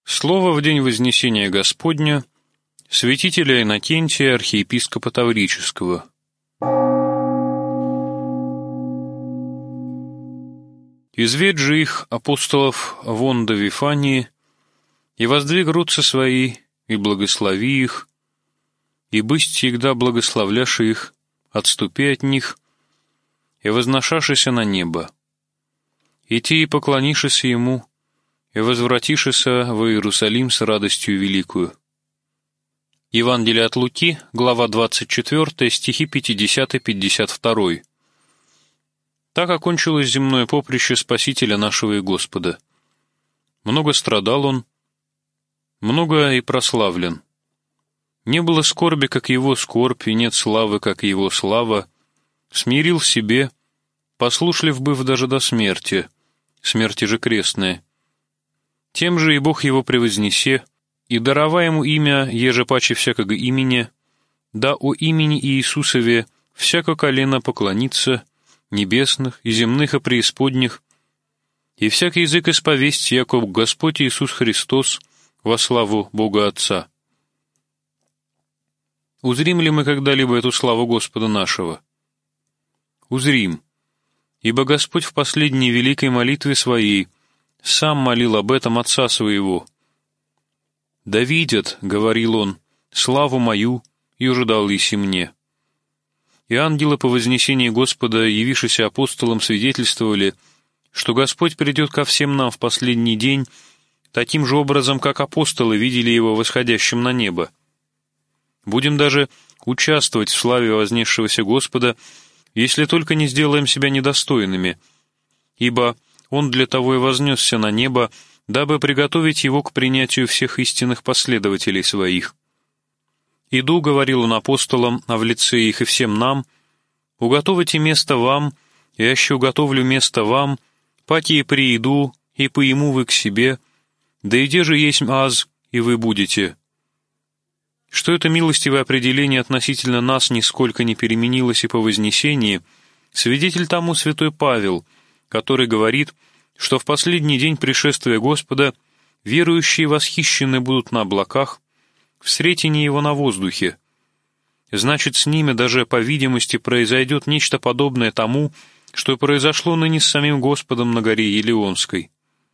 Слово в день Вознесения Господня святителя Иннокентия, архиепископа Таврического. Изведь же их, апостолов, вон до Вифании, и воздвиг руцы свои, и благослови их, и бысть всегда благословляши их, отступи от них, и возношашися на небо. И те и поклонишися ему, и возвратишися в Иерусалим с радостью великую. Евангелие от Луки, глава 24, стихи 50-52. Так окончилось земное поприще Спасителя нашего и Господа. Много страдал он, много и прославлен. Не было скорби, как его скорбь, и нет славы, как его слава. Смирил в себе, послушлив быв даже до смерти, смерти же крестной. Тем же и Бог его превознесе, и дарова ему имя, еже паче всякого имени, да о имени Иисусове всяко колено поклонится, небесных и земных и преисподних, и всякий язык исповесть, яко Господь Иисус Христос во славу Бога Отца. Узрим ли мы когда-либо эту славу Господа нашего? Узрим, ибо Господь в последней великой молитве своей сам молил об этом Отца своего. «Да видят, — говорил он, — славу мою, и уже дал еси мне». И ангелы по вознесении Господа, явившиеся апостолам, свидетельствовали, что Господь придет ко всем нам в последний день таким же образом, как апостолы видели Его восходящим на небо. Будем даже участвовать в славе вознесшегося Господа, если только не сделаем себя недостойными, ибо Он для того и вознесся на небо, дабы приготовить Его к принятию всех истинных последователей Своих. «Иду, — говорил Он апостолам, а в лице их и всем нам, — уготовите место вам, и аще уготовлю место вам, паки и прииду, и поиму вы к себе, да иде же есть аз, и вы будете». Что это милостивое определение относительно нас нисколько не переменилось и по вознесении, свидетель тому святой Павел, который говорит, что в последний день пришествия Господа верующие восхищены будут на облаках, в сретении Его на воздухе. Значит, с ними даже по видимости произойдет нечто подобное тому, что произошло ныне с самим Господом на горе Елеонской.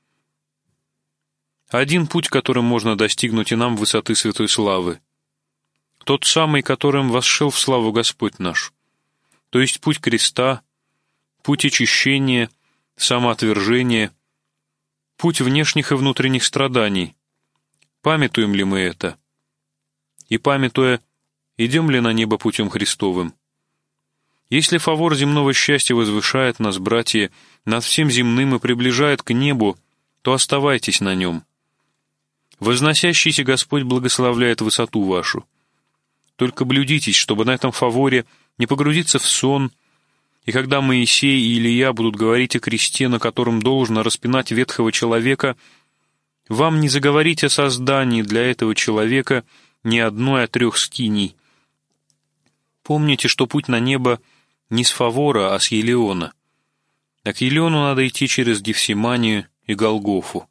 Один путь, которым можно достигнуть и нам высоты святой славы, тот самый, которым восшел в славу Господь наш, то есть путь креста, путь очищения, самоотвержения, путь внешних и внутренних страданий. Памятуем ли мы это? И памятуя, идем ли на небо путем Христовым? Если фавор земного счастья возвышает нас, братья, над всем земным и приближает к небу, то оставайтесь на нем. Возносящийся Господь благословляет высоту вашу. Только блюдитесь, чтобы на этом фаворе не погрузиться в сон, и когда Моисей и Илия будут говорить о кресте, на котором должно распинать ветхого человека, вам не заговорить о создании для этого человека ни одной, а 3 скиней. Помните, что путь на небо не с Фавора, а с Елеона. А к Елеону надо идти через Гефсиманию и Голгофу.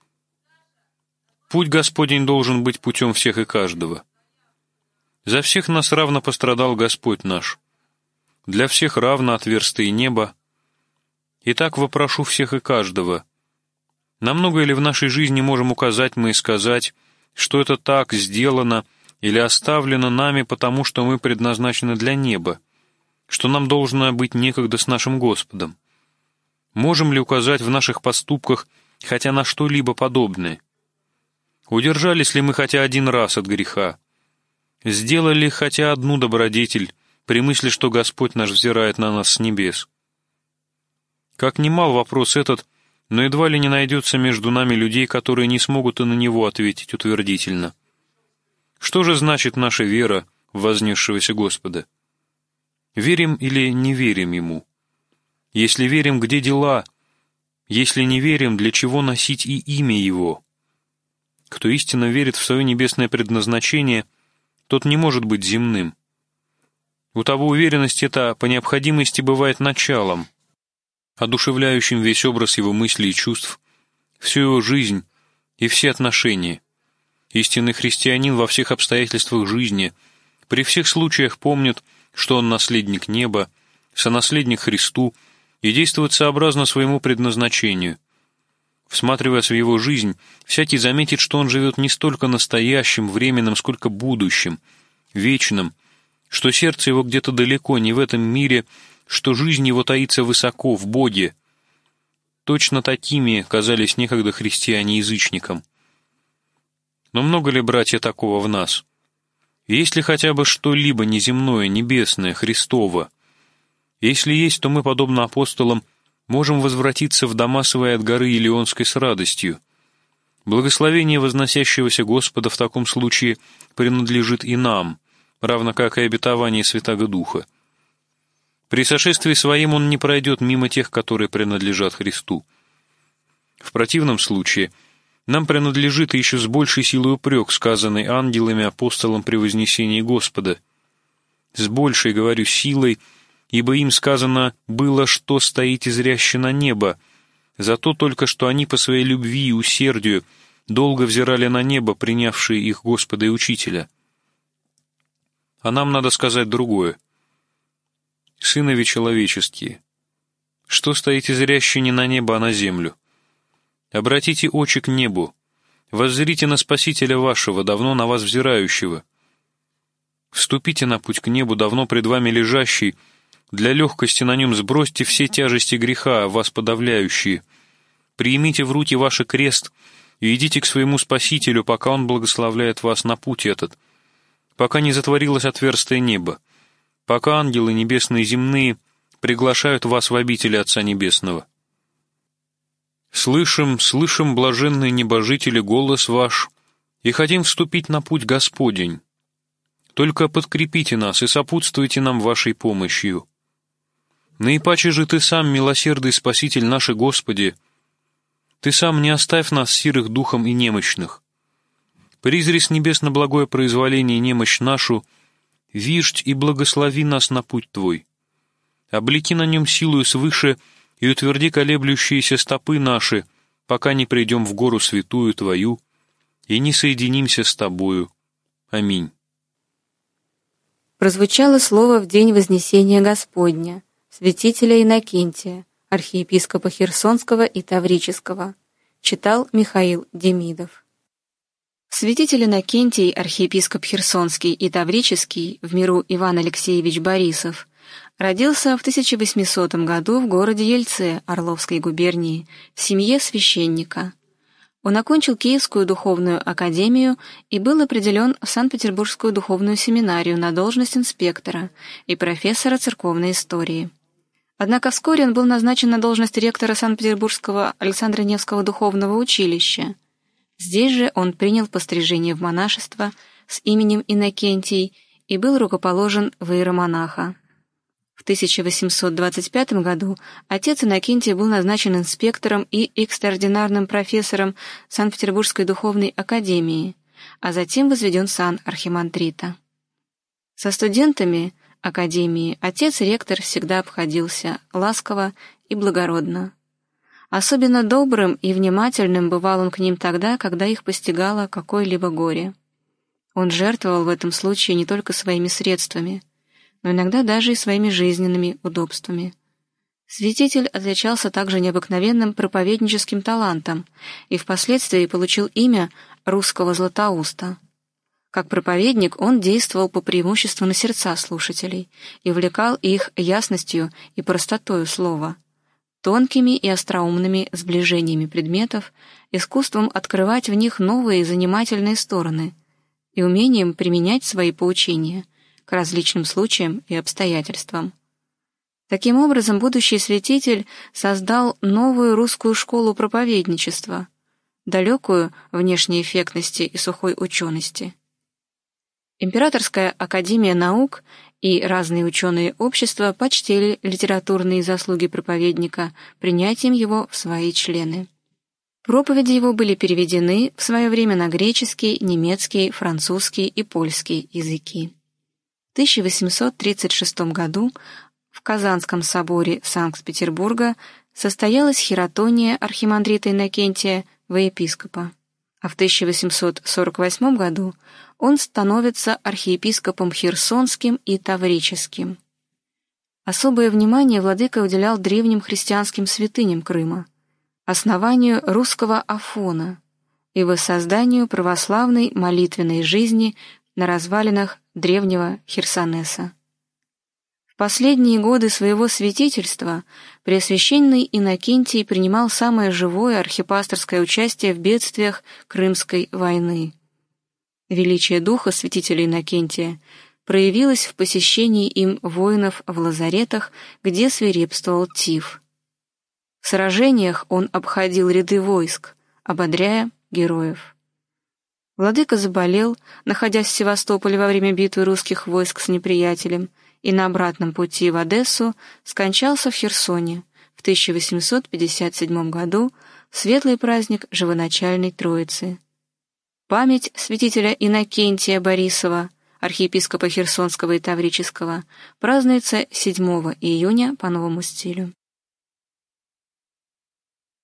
Путь Господень должен быть путем всех и каждого. За всех нас равно пострадал Господь наш. Для всех равно отверстие небо. Итак, вопрошу всех и каждого. На многое ли в нашей жизни можем указать мы и сказать, что это так сделано или оставлено нами, потому что мы предназначены для неба, что нам должно быть некогда с нашим Господом? Можем ли указать в наших поступках хотя на что-либо подобное? Удержались ли мы хотя один раз от греха? Сделали хотя одну добродетель при мысли, что Господь наш взирает на нас с небес? Как немал вопрос этот, но едва ли не найдется между нами людей, которые не смогут и на него ответить утвердительно. Что же значит наша вера в вознесшегося Господа? Верим или не верим Ему? Если верим, где дела? Если не верим, для чего носить и имя Его? Кто истинно верит в свое небесное предназначение, тот не может быть земным. У того уверенность эта по необходимости бывает началом, одушевляющим весь образ его мыслей и чувств, всю его жизнь и все отношения. Истинный христианин во всех обстоятельствах жизни, при всех случаях помнит, что он наследник неба, сонаследник Христу и действует сообразно своему предназначению. Всматриваясь в его жизнь, всякий заметит, что он живет не столько настоящим, временным, сколько будущим, вечным, что сердце его где-то далеко, не в этом мире, что жизнь его таится высоко, в Боге. Точно такими казались некогда христиане-язычникам. Но много ли, братья, такого в нас? Есть ли хотя бы что-либо неземное, небесное, Христово? Если есть, то мы, подобно апостолам, можем возвратиться в дома свои от горы Илионской с радостью. Благословение возносящегося Господа в таком случае принадлежит и нам, равно как и обетование Святаго Духа. При сошествии Своим Он не пройдет мимо тех, которые принадлежат Христу. В противном случае нам принадлежит и еще с большей силой упрек, сказанный ангелами апостолам при вознесении Господа. С большей, говорю, силой, ибо им сказано «было, что стоите зряще на небо», за то только, что они по своей любви и усердию долго взирали на небо, принявшие их Господа и Учителя. А нам надо сказать другое. Сынови человеческие, что стоите зряще не на небо, а на землю? Обратите очи к небу, воззрите на Спасителя вашего, давно на вас взирающего. Вступите на путь к небу, давно пред вами лежащий, для легкости на нем сбросьте все тяжести греха, вас подавляющие. Примите в руки ваш крест и идите к своему Спасителю, пока Он благословляет вас на путь этот, пока не затворилось отверстие неба, пока ангелы небесные и земные приглашают вас в обители Отца Небесного. Слышим, блаженные небожители, голос ваш, и хотим вступить на путь Господень. Только подкрепите нас и сопутствуйте нам вашей помощью. Наипаче же Ты сам, милосердный Спаситель наш Господи, Ты сам не оставь нас сирых духом и немощных. Призри с небес на благое произволение немощь нашу, виждь и благослови нас на путь Твой. Облеки на нем силою свыше и утверди колеблющиеся стопы наши, пока не придем в гору святую Твою и не соединимся с Тобою. Аминь. Прозвучало слово в день Вознесения Господня, святителя Иннокентия, архиепископа Херсонского и Таврического. Читал Михаил Демидов. Святитель Иннокентий, архиепископ Херсонский и Таврический, в миру Иван Алексеевич Борисов, родился в 1800 году в городе Ельце Орловской губернии в семье священника. Он окончил Киевскую духовную академию и был определен в Санкт-Петербургскую духовную семинарию на должность инспектора и профессора церковной истории. Однако вскоре он был назначен на должность ректора Санкт-Петербургского Александра Невского духовного училища. Здесь же он принял пострижение в монашество с именем Иннокентий и был рукоположен в иеромонаха. В 1825 году отец Иннокентий был назначен инспектором и экстраординарным профессором Санкт-Петербургской духовной академии, а затем возведен в сан архимандрита. Со студентами академии отец-ректор всегда обходился ласково и благородно. Особенно добрым и внимательным бывал он к ним тогда, когда их постигало какое-либо горе. Он жертвовал в этом случае не только своими средствами, но иногда даже и своими жизненными удобствами. Святитель отличался также необыкновенным проповедническим талантом и впоследствии получил имя русского Златоуста. Как проповедник он действовал по преимуществу на сердца слушателей и увлекал их ясностью и простотою слова, тонкими и остроумными сближениями предметов, искусством открывать в них новые и занимательные стороны и умением применять свои поучения к различным случаям и обстоятельствам. Таким образом, будущий святитель создал новую русскую школу проповедничества, далекую внешней эффектности и сухой учености. Императорская академия наук и разные ученые общества почтили литературные заслуги проповедника принятием его в свои члены. Проповеди его были переведены в свое время на греческий, немецкий, французский и польский языки. В 1836 году в Казанском соборе Санкт-Петербурга состоялась хиротония архимандрита Иннокентия во епископа. а в 1848 году он становится архиепископом Херсонским и Таврическим. Особое внимание владыка уделял древним христианским святыням Крыма, основанию русского Афона и воссозданию православной молитвенной жизни на развалинах древнего Херсонеса. В последние годы своего святительства Преосвященный Иннокентий принимал самое живое архипасторское участие в бедствиях Крымской войны. Величие духа святителя Иннокентия проявилось в посещении им воинов в лазаретах, где свирепствовал тиф. В сражениях он обходил ряды войск, ободряя героев. Владыка заболел, находясь в Севастополе во время битвы русских войск с неприятелем, и на обратном пути в Одессу скончался в Херсоне в 1857 году в светлый праздник Живоначальной Троицы. Память святителя Иннокентия Борисова, архиепископа Херсонского и Таврического, празднуется 7 июня по новому стилю.